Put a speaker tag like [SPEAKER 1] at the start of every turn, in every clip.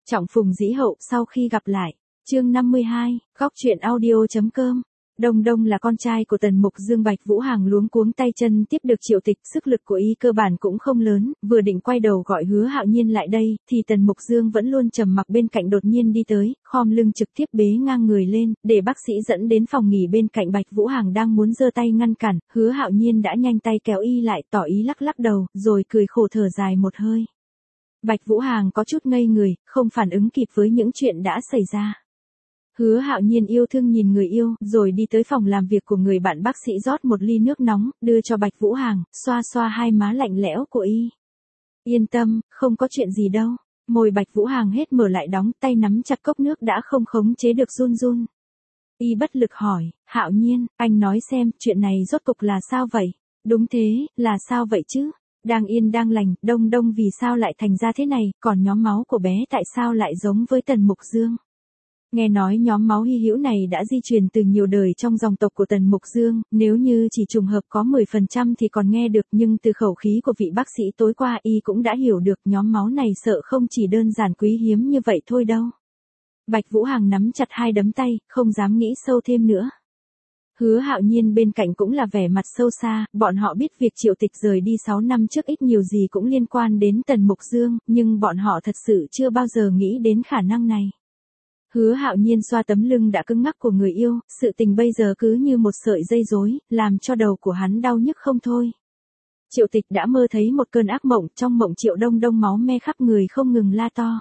[SPEAKER 1] Trọng phùng dĩ hậu sau khi gặp lại. Chương 52, góc truyện audio.com. Đông Đông là con trai của Tần Mục Dương. Bạch Vũ Hàng luống cuống tay chân tiếp được Triệu Tịch, sức lực của y cơ bản cũng không lớn, vừa định quay đầu gọi Hứa Hạo Nhiên lại đây, thì Tần Mục Dương vẫn luôn trầm mặc bên cạnh đột nhiên đi tới, khom lưng trực tiếp bế ngang người lên, để bác sĩ dẫn đến phòng nghỉ bên cạnh. Bạch Vũ Hàng đang muốn giơ tay ngăn cản, Hứa Hạo Nhiên đã nhanh tay kéo y lại, tỏ ý lắc lắc đầu, rồi cười khổ thở dài một hơi. Bạch Vũ Hàng có chút ngây người, không phản ứng kịp với những chuyện đã xảy ra. Hứa Hạo Nhiên yêu thương nhìn người yêu, rồi đi tới phòng làm việc của người bạn bác sĩ rót một ly nước nóng, đưa cho Bạch Vũ Hàng, xoa xoa hai má lạnh lẽo của y. Yên tâm, không có chuyện gì đâu. Môi Bạch Vũ Hàng hết mở lại đóng, tay nắm chặt cốc nước đã không khống chế được run run. Y bất lực hỏi, Hạo Nhiên, anh nói xem, chuyện này rốt cục là sao vậy? Đúng thế, là sao vậy chứ? Đang yên đang lành, Đông Đông vì sao lại thành ra thế này, còn nhóm máu của bé tại sao lại giống với Tần Mục Dương? Nghe nói nhóm máu hy hữu này đã di truyền từ nhiều đời trong dòng tộc của Tần Mục Dương, nếu như chỉ trùng hợp có 10% thì còn nghe được, nhưng từ khẩu khí của vị bác sĩ tối qua y cũng đã hiểu được nhóm máu này sợ không chỉ đơn giản quý hiếm như vậy thôi đâu. Bạch Vũ Hàng nắm chặt hai đấm tay, không dám nghĩ sâu thêm nữa. Hứa Hạo Nhiên bên cạnh cũng là vẻ mặt sâu xa, bọn họ biết việc Triệu Tịch rời đi 6 năm trước ít nhiều gì cũng liên quan đến Tần Mục Dương, nhưng bọn họ thật sự chưa bao giờ nghĩ đến khả năng này. Hứa Hạo Nhiên xoa tấm lưng đã cứng ngắc của người yêu, sự tình bây giờ cứ như một sợi dây rối, làm cho đầu của hắn đau nhức không thôi. Triệu Tịch đã mơ thấy một cơn ác mộng, trong mộng Triệu Đông Đông máu me khắp người không ngừng la to.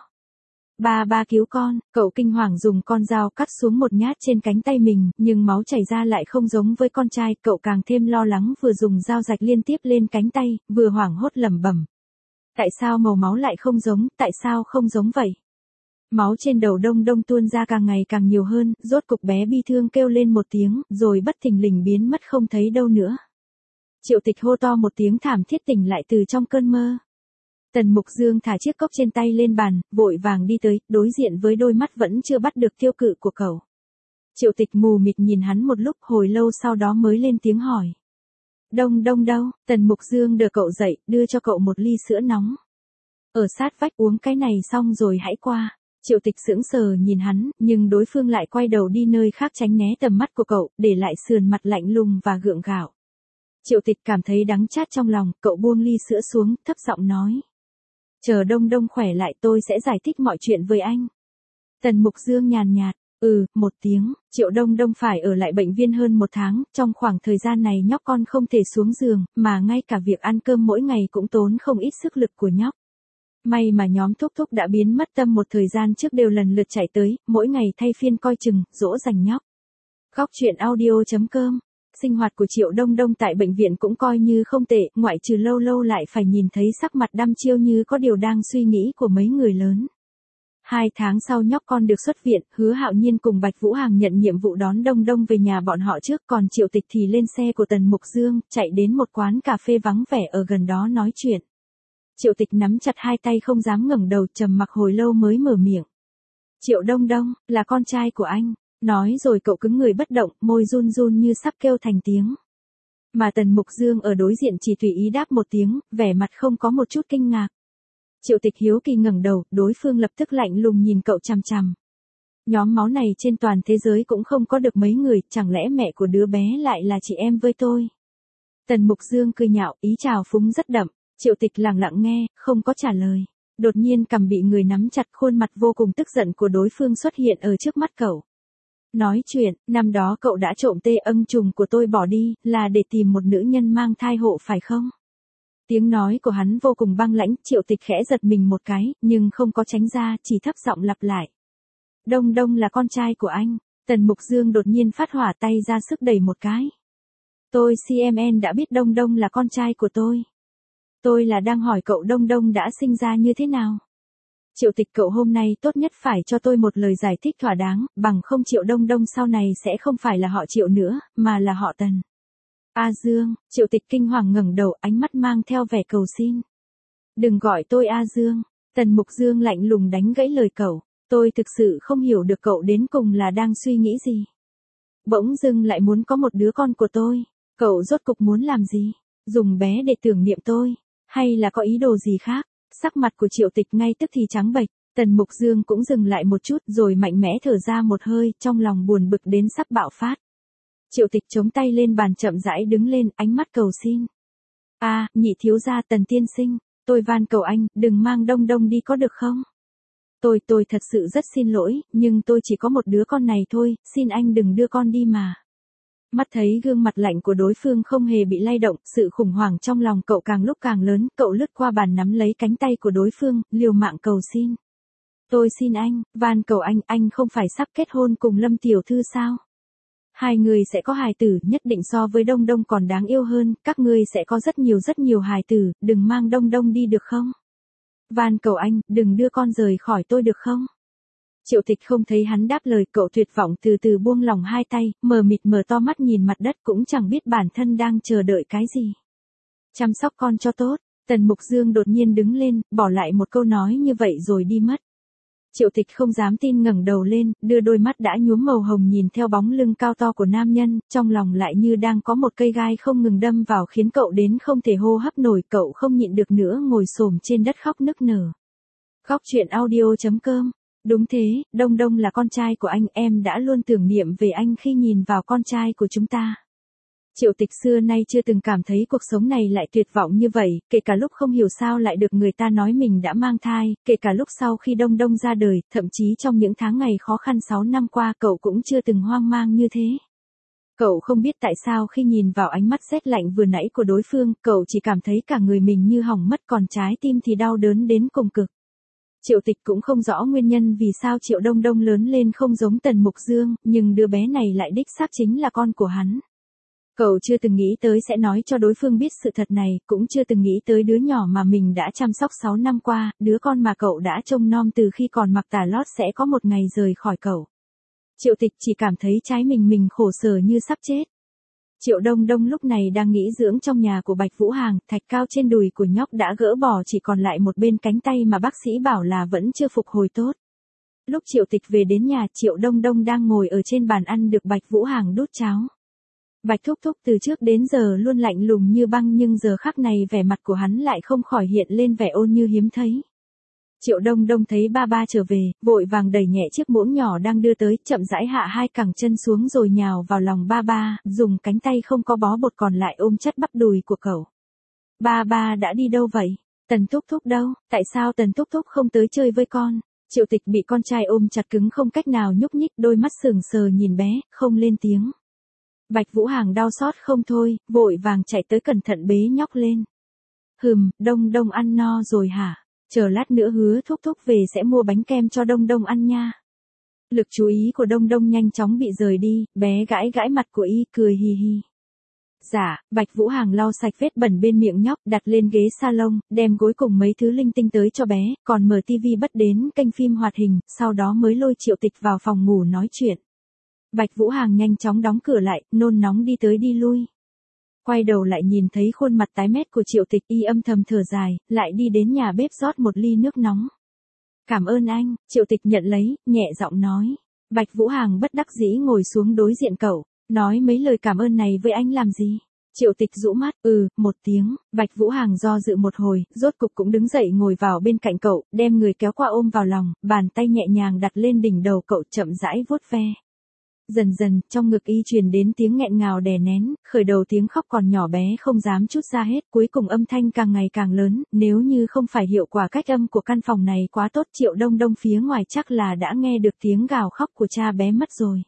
[SPEAKER 1] Ba cứu con, cậu kinh hoàng dùng con dao cắt xuống một nhát trên cánh tay mình, nhưng máu chảy ra lại không giống với con trai, cậu càng thêm lo lắng, vừa dùng dao rạch liên tiếp lên cánh tay, vừa hoảng hốt lẩm bẩm. Tại sao màu máu lại không giống, tại sao không giống vậy? Máu trên đầu Đông Đông tuôn ra càng ngày càng nhiều hơn, rốt cục bé bi thương kêu lên một tiếng, rồi bất thình lình biến mất không thấy đâu nữa. Triệu Tịch hô to một tiếng thảm thiết tỉnh lại từ trong cơn mơ. Tần Mục Dương thả chiếc cốc trên tay lên bàn, vội vàng đi tới, đối diện với đôi mắt vẫn chưa bắt được tiêu cự của cậu. Triệu Tịch mù mịt nhìn hắn một lúc, hồi lâu sau đó mới lên tiếng hỏi. Đông Đông đâu? Tần Mục Dương đỡ cậu dậy, đưa cho cậu một ly sữa nóng. Ở sát vách, uống cái này xong rồi hãy qua. Triệu Tịch sững sờ nhìn hắn, nhưng đối phương lại quay đầu đi nơi khác tránh né tầm mắt của cậu, để lại sườn mặt lạnh lùng và gượng gạo. Triệu Tịch cảm thấy đắng chát trong lòng, cậu buông ly sữa xuống, thấp giọng nói. Chờ Đông Đông khỏe lại tôi sẽ giải thích mọi chuyện với anh. Tần Mục Dương nhàn nhạt, một tiếng. Triệu Đông Đông phải ở lại bệnh viện hơn 1 tháng, trong khoảng thời gian này nhóc con không thể xuống giường, mà ngay cả việc ăn cơm mỗi ngày cũng tốn không ít sức lực của nhóc. May mà nhóm thúc thúc đã biến mất tâm một thời gian trước đều lần lượt chạy tới, mỗi ngày thay phiên coi chừng, dỗ dành nhóc. Góc truyện audio.com. Sinh hoạt của Triệu Đông Đông tại bệnh viện cũng coi như không tệ, ngoại trừ lâu lâu lại phải nhìn thấy sắc mặt đăm chiêu như có điều đang suy nghĩ của mấy người lớn. 2 tháng sau nhóc con được xuất viện, Hứa Hạo Nhiên cùng Bạch Vũ Hàng nhận nhiệm vụ đón Đông Đông về nhà bọn họ trước, còn Triệu Tịch thì lên xe của Tần Mục Dương, chạy đến một quán cà phê vắng vẻ ở gần đó nói chuyện. Triệu Tịch nắm chặt hai tay không dám ngẩng đầu, trầm mặc hồi lâu mới mở miệng. Triệu Đông Đông, là con trai của anh. Nói rồi cậu cứng người bất động, môi run run như sắp kêu thành tiếng. Mà Tần Mục Dương ở đối diện chỉ tùy ý đáp một tiếng, vẻ mặt không có một chút kinh ngạc. Triệu Tịch hiếu kỳ ngẩng đầu, đối phương lập tức lạnh lùng nhìn cậu chằm chằm. Nhóm máu này trên toàn thế giới cũng không có được mấy người, chẳng lẽ mẹ của đứa bé lại là chị em với tôi? Tần Mục Dương cười nhạo, ý chào phúng rất đậm. Triệu Tịch lặng lặng nghe, không có trả lời. Đột nhiên cằm bị người nắm chặt, khuôn mặt vô cùng tức giận của đối phương xuất hiện ở trước mắt cậu. Nói chuyện, năm đó cậu đã trộm tê ưng trùng của tôi bỏ đi, là để tìm một nữ nhân mang thai hộ phải không? Tiếng nói của hắn vô cùng băng lãnh, Triệu Tịch khẽ giật mình một cái, nhưng không có tránh ra, chỉ thấp giọng lặp lại. Đông Đông là con trai của anh. Tần Mục Dương đột nhiên phát hỏa, tay ra sức đẩy một cái. Tôi CMN đã biết Đông Đông là con trai của tôi. Tôi là đang hỏi cậu Đông Đông đã sinh ra như thế nào? Triệu Tịch, cậu hôm nay tốt nhất phải cho tôi một lời giải thích thỏa đáng, bằng không Triệu Đông Đông sau này sẽ không phải là họ Triệu nữa, mà là họ Tần. A Dương, Triệu Tịch kinh hoàng ngẩng đầu, ánh mắt mang theo vẻ cầu xin. Đừng gọi tôi A Dương. Tần Mục Dương lạnh lùng đánh gãy lời cậu. Tôi thực sự không hiểu được cậu đến cùng là đang suy nghĩ gì. Bỗng dưng lại muốn có một đứa con của tôi. Cậu rốt cục muốn làm gì? Dùng bé để tưởng niệm tôi? Hay là có ý đồ gì khác? Sắc mặt của Triệu Tịch ngay tức thì trắng bệch. Tần Mục Dương cũng dừng lại một chút rồi mạnh mẽ thở ra một hơi, trong lòng buồn bực đến sắp bạo phát. Triệu Tịch chống tay lên bàn chậm rãi đứng lên, ánh mắt cầu xin. Nhị thiếu gia Tần tiên sinh, tôi van cầu anh, đừng mang Đông Đông đi có được không? Tôi thật sự rất xin lỗi, nhưng tôi chỉ có một đứa con này thôi, xin anh đừng đưa con đi mà. Mắt thấy gương mặt lạnh của đối phương không hề bị lay động, sự khủng hoảng trong lòng cậu càng lúc càng lớn, cậu lướt qua bàn nắm lấy cánh tay của đối phương, liều mạng cầu xin. Tôi xin anh, van cầu anh không phải sắp kết hôn cùng Lâm tiểu thư sao? Hai người sẽ có hài tử, nhất định so với Đông Đông còn đáng yêu hơn, các ngươi sẽ có rất nhiều hài tử, đừng mang Đông Đông đi được không? Van cầu anh, đừng đưa con rời khỏi tôi được không? Triệu Tịch không thấy hắn đáp lời, cậu tuyệt vọng từ từ buông lỏng hai tay, mờ mịt mở to mắt nhìn mặt đất cũng chẳng biết bản thân đang chờ đợi cái gì. Chăm sóc con cho tốt, Tần Mục Dương đột nhiên đứng lên, bỏ lại một câu nói như vậy rồi đi mất. Triệu Tịch không dám tin ngẩng đầu lên, đưa đôi mắt đã nhuốm màu hồng nhìn theo bóng lưng cao to của nam nhân, trong lòng lại như đang có một cây gai không ngừng đâm vào khiến cậu đến không thể hô hấp nổi, cậu không nhịn được nữa ngồi xổm trên đất khóc nức nở. Khóc chuyện audio.com. Đúng thế, Đông Đông là con trai của anh, em đã luôn tưởng niệm về anh khi nhìn vào con trai của chúng ta. Triệu Tịch xưa nay chưa từng cảm thấy cuộc sống này lại tuyệt vọng như vậy, kể cả lúc không hiểu sao lại được người ta nói mình đã mang thai, kể cả lúc sau khi Đông Đông ra đời, thậm chí trong những tháng ngày khó khăn 6 năm qua cậu cũng chưa từng hoang mang như thế. Cậu không biết tại sao khi nhìn vào ánh mắt rét lạnh vừa nãy của đối phương, cậu chỉ cảm thấy cả người mình như hỏng mất còn trái tim thì đau đớn đến cùng cực. Triệu Tịch cũng không rõ nguyên nhân vì sao Triệu Đông Đông lớn lên không giống Tần Mục Dương, nhưng đứa bé này lại đích xác chính là con của hắn. Cậu chưa từng nghĩ tới sẽ nói cho đối phương biết sự thật này, cũng chưa từng nghĩ tới đứa nhỏ mà mình đã chăm sóc 6 năm qua, đứa con mà cậu đã trông nom từ khi còn mặc tà lót sẽ có một ngày rời khỏi cậu. Triệu Tịch chỉ cảm thấy trái mình khổ sở như sắp chết. Triệu Đông Đông lúc này đang nghỉ dưỡng trong nhà của Bạch Vũ Hàng, thạch cao trên đùi của nhóc đã gỡ bỏ, chỉ còn lại một bên cánh tay mà bác sĩ bảo là vẫn chưa phục hồi tốt. Lúc Triệu Tịch về đến nhà, Triệu Đông Đông đang ngồi ở trên bàn ăn được Bạch Vũ Hàng đút cháo. Bạch thúc thúc từ trước đến giờ luôn lạnh lùng như băng nhưng giờ khắc này vẻ mặt của hắn lại không khỏi hiện lên vẻ ôn như hiếm thấy. Triệu Đông Đông thấy ba trở về, vội vàng đẩy nhẹ chiếc muỗng nhỏ đang đưa tới, chậm rãi hạ hai cẳng chân xuống rồi nhào vào lòng ba, dùng cánh tay không có bó bột còn lại ôm chặt bắp đùi của cậu. Ba đã đi đâu vậy? Tần thúc thúc đâu? Tại sao Tần thúc thúc không tới chơi với con? Triệu Tịch bị con trai ôm chặt cứng không cách nào nhúc nhích, đôi mắt sừng sờ nhìn bé, không lên tiếng. Bạch Vũ Hàng đau xót không thôi, vội vàng chạy tới cẩn thận bế nhóc lên. Đông Đông ăn no rồi hả? Chờ lát nữa hứa thúc thúc về sẽ mua bánh kem cho Đông Đông ăn nha. Lực chú ý của Đông Đông nhanh chóng bị rời đi, bé gãi mặt của y cười hì hì. Dạ, Bạch Vũ Hàng lau sạch vết bẩn bên miệng nhóc, đặt lên ghế salon, đem gối cùng mấy thứ linh tinh tới cho bé, còn mở tivi bất đến kênh phim hoạt hình, sau đó mới lôi Triệu Tịch vào phòng ngủ nói chuyện. Bạch Vũ Hàng nhanh chóng đóng cửa lại, nôn nóng đi tới đi lui. Quay đầu lại nhìn thấy khuôn mặt tái mét của Triệu Tịch, y âm thầm thở dài, lại đi đến nhà bếp rót một ly nước nóng. Cảm ơn anh, Triệu Tịch nhận lấy, nhẹ giọng nói. Bạch Vũ Hàng bất đắc dĩ ngồi xuống đối diện cậu, nói mấy lời cảm ơn này với anh làm gì? Triệu Tịch rũ mắt, một tiếng, Bạch Vũ Hàng do dự một hồi, rốt cục cũng đứng dậy ngồi vào bên cạnh cậu, đem người kéo qua ôm vào lòng, bàn tay nhẹ nhàng đặt lên đỉnh đầu cậu chậm rãi vuốt ve. Dần dần, trong ngực y truyền đến tiếng nghẹn ngào đè nén, khởi đầu tiếng khóc còn nhỏ bé không dám trút ra hết, cuối cùng âm thanh càng ngày càng lớn, nếu như không phải hiệu quả cách âm của căn phòng này quá tốt, Triệu Đông Đông phía ngoài chắc là đã nghe được tiếng gào khóc của cha bé mất rồi.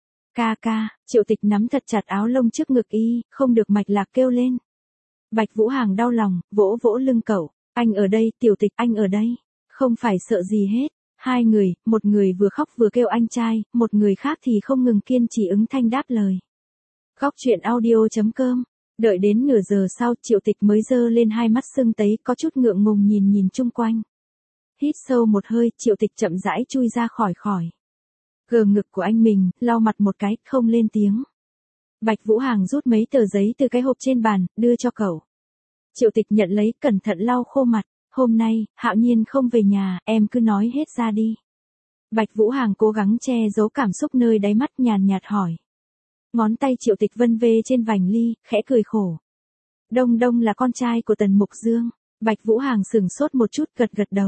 [SPEAKER 1] Ca, Triệu Tịch nắm thật chặt áo lông trước ngực y, không được mạch lạc kêu lên. Bạch Vũ Hàng đau lòng, vỗ lưng cậu, anh ở đây, Tiểu Tịch anh ở đây, không phải sợ gì hết. Hai người, một người vừa khóc vừa kêu anh trai, một người khác thì không ngừng kiên trì ứng thanh đáp lời. Khóc chuyện audio.com. Đợi đến nửa giờ sau, Triệu Tịch mới giơ lên hai mắt sưng tấy, có chút ngượng ngùng nhìn chung quanh. Hít sâu một hơi, Triệu Tịch chậm rãi chui ra khỏi. Gờ ngực của anh mình, lau mặt một cái, không lên tiếng. Bạch Vũ Hàng rút mấy tờ giấy từ cái hộp trên bàn, đưa cho cậu. Triệu Tịch nhận lấy, cẩn thận lau khô mặt. Hôm nay, Hạo Nhiên không về nhà, em cứ nói hết ra đi. Bạch Vũ Hàng cố gắng che giấu cảm xúc nơi đáy mắt, nhàn nhạt hỏi. Ngón tay Triệu Tịch vân vê trên vành ly, khẽ cười khổ. Đông Đông là con trai của Tần Mục Dương. Bạch Vũ Hàng sửng sốt một chút, gật đầu.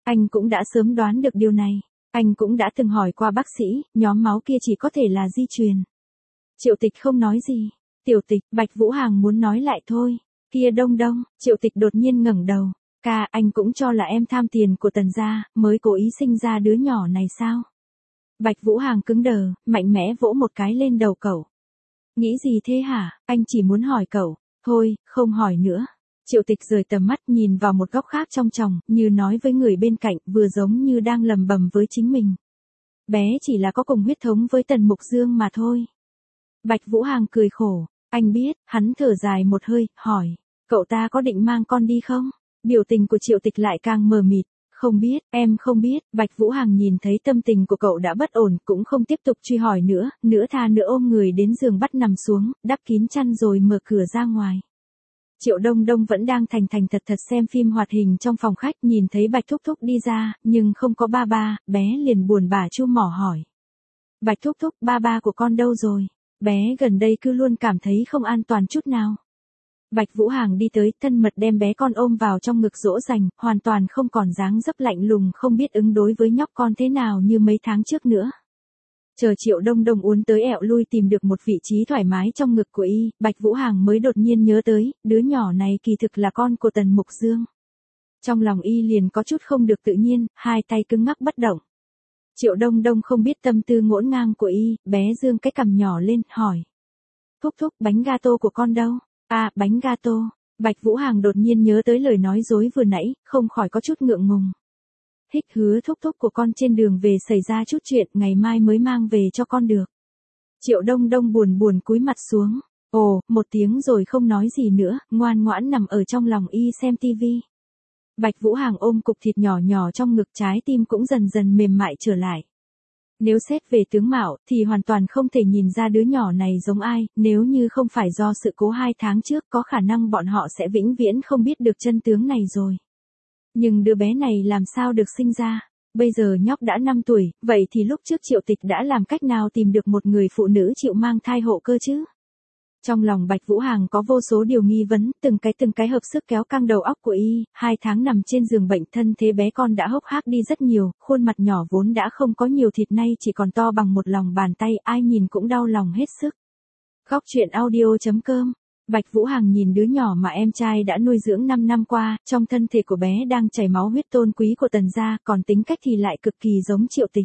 [SPEAKER 1] Anh cũng đã sớm đoán được điều này. Anh cũng đã từng hỏi qua bác sĩ, nhóm máu kia chỉ có thể là di truyền. Triệu Tịch không nói gì. Tiểu Tịch, Bạch Vũ Hàng muốn nói lại thôi. Kia Đông Đông, Triệu Tịch đột nhiên ngẩng đầu. Ca, anh cũng cho là em tham tiền của Tần gia, mới cố ý sinh ra đứa nhỏ này sao? Bạch Vũ Hàng cứng đờ, mạnh mẽ vỗ một cái lên đầu cậu. Nghĩ gì thế hả, anh chỉ muốn hỏi cậu. Thôi, không hỏi nữa. Triệu Tịch rời tầm mắt nhìn vào một góc khác trong tròng, như nói với người bên cạnh, vừa giống như đang lầm bầm với chính mình. Bé chỉ là có cùng huyết thống với Tần Mục Dương mà thôi. Bạch Vũ Hàng cười khổ, anh biết, hắn thở dài một hơi, hỏi, cậu ta có định mang con đi không? Biểu tình của Triệu Tịch lại càng mờ mịt, không biết, em không biết, Bạch Vũ Hàng nhìn thấy tâm tình của cậu đã bất ổn, cũng không tiếp tục truy hỏi nữa, nửa tha nữa ôm người đến giường bắt nằm xuống, đắp kín chăn rồi mở cửa ra ngoài. Triệu Đông Đông vẫn đang thành thành thật thật xem phim hoạt hình trong phòng khách, nhìn thấy Bạch Thúc Thúc đi ra, nhưng không có ba ba, bé liền buồn bã chu mỏ hỏi. Bạch Thúc Thúc, ba ba của con đâu rồi? Bé gần đây cứ luôn cảm thấy không an toàn chút nào. Bạch Vũ Hàng đi tới, thân mật đem bé con ôm vào trong ngực dỗ dành, hoàn toàn không còn dáng dấp lạnh lùng không biết ứng đối với nhóc con thế nào như mấy tháng trước nữa. Chờ Triệu Đông Đông uốn tới ẹo lui tìm được một vị trí thoải mái trong ngực của y, Bạch Vũ Hàng mới đột nhiên nhớ tới, đứa nhỏ này kỳ thực là con của Tần Mục Dương. Trong lòng y liền có chút không được tự nhiên, hai tay cứng ngắc bất động. Triệu Đông Đông không biết tâm tư ngổn ngang của y, bé dương cái cằm nhỏ lên, hỏi. Thúc thúc, bánh gato của con đâu? À, bánh gato. Bạch Vũ Hàng đột nhiên nhớ tới lời nói dối vừa nãy, không khỏi có chút ngượng ngùng. Hích hứa thúc thúc của con trên đường về xảy ra chút chuyện, ngày mai mới mang về cho con được. Triệu Đông Đông buồn buồn cúi mặt xuống. Ồ, một tiếng rồi không nói gì nữa, ngoan ngoãn nằm ở trong lòng y xem tivi. Bạch Vũ Hàng ôm cục thịt nhỏ nhỏ trong ngực, trái tim cũng dần dần mềm mại trở lại. Nếu xét về tướng mạo, thì hoàn toàn không thể nhìn ra đứa nhỏ này giống ai, nếu như không phải do sự cố 2 tháng trước, có khả năng bọn họ sẽ vĩnh viễn không biết được chân tướng này rồi. Nhưng đứa bé này làm sao được sinh ra? Bây giờ nhóc đã 5 tuổi, vậy thì lúc trước Triệu Tịch đã làm cách nào tìm được một người phụ nữ chịu mang thai hộ cơ chứ? Trong lòng Bạch Vũ Hàng có vô số điều nghi vấn, từng cái hợp sức kéo căng đầu óc của y, 2 tháng nằm trên giường bệnh, thân thế bé con đã hốc hác đi rất nhiều, khuôn mặt nhỏ vốn đã không có nhiều thịt nay chỉ còn to bằng một lòng bàn tay, ai nhìn cũng đau lòng hết sức. Góc truyện audio.com. Bạch Vũ Hàng nhìn đứa nhỏ mà em trai đã nuôi dưỡng 5 năm qua, trong thân thể của bé đang chảy máu huyết tôn quý của Tần gia, còn tính cách thì lại cực kỳ giống Triệu Tịch.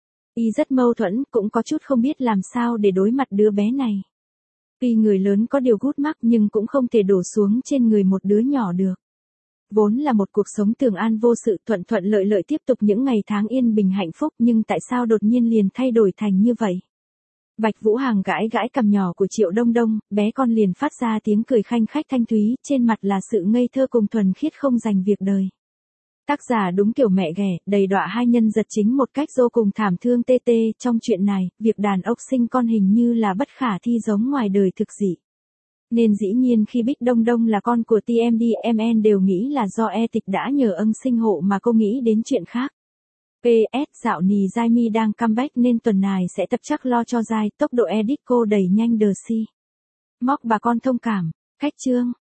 [SPEAKER 1] Y rất mâu thuẫn, cũng có chút không biết làm sao để đối mặt đứa bé này. Tuy người lớn có điều gút mắc nhưng cũng không thể đổ xuống trên người một đứa nhỏ được. Vốn là một cuộc sống tường an vô sự, thuận thuận lợi lợi tiếp tục những ngày tháng yên bình hạnh phúc, nhưng tại sao đột nhiên liền thay đổi thành như vậy? Bạch Vũ Hàng gãi gãi cằm nhỏ của Triệu Đông Đông, bé con liền phát ra tiếng cười khanh khách thanh thúy, trên mặt là sự ngây thơ cùng thuần khiết không dành việc đời. Tác giả đúng kiểu mẹ ghẻ, đầy đọa hai nhân vật chính một cách vô cùng thảm thương tê tê. Trong chuyện này, việc đàn ốc sinh con hình như là bất khả thi giống ngoài đời thực dị. Nên dĩ nhiên khi Bích Đông Đông là con của TMDMN đều nghĩ là do Tịch đã nhờ ân sinh hộ mà cô nghĩ đến chuyện khác. PS dạo nì Giai Mi đang comeback nên tuần này sẽ tập chắc lo cho Giai, tốc độ edit cô đẩy nhanh đờ si. Móc bà con thông cảm. Khách chương.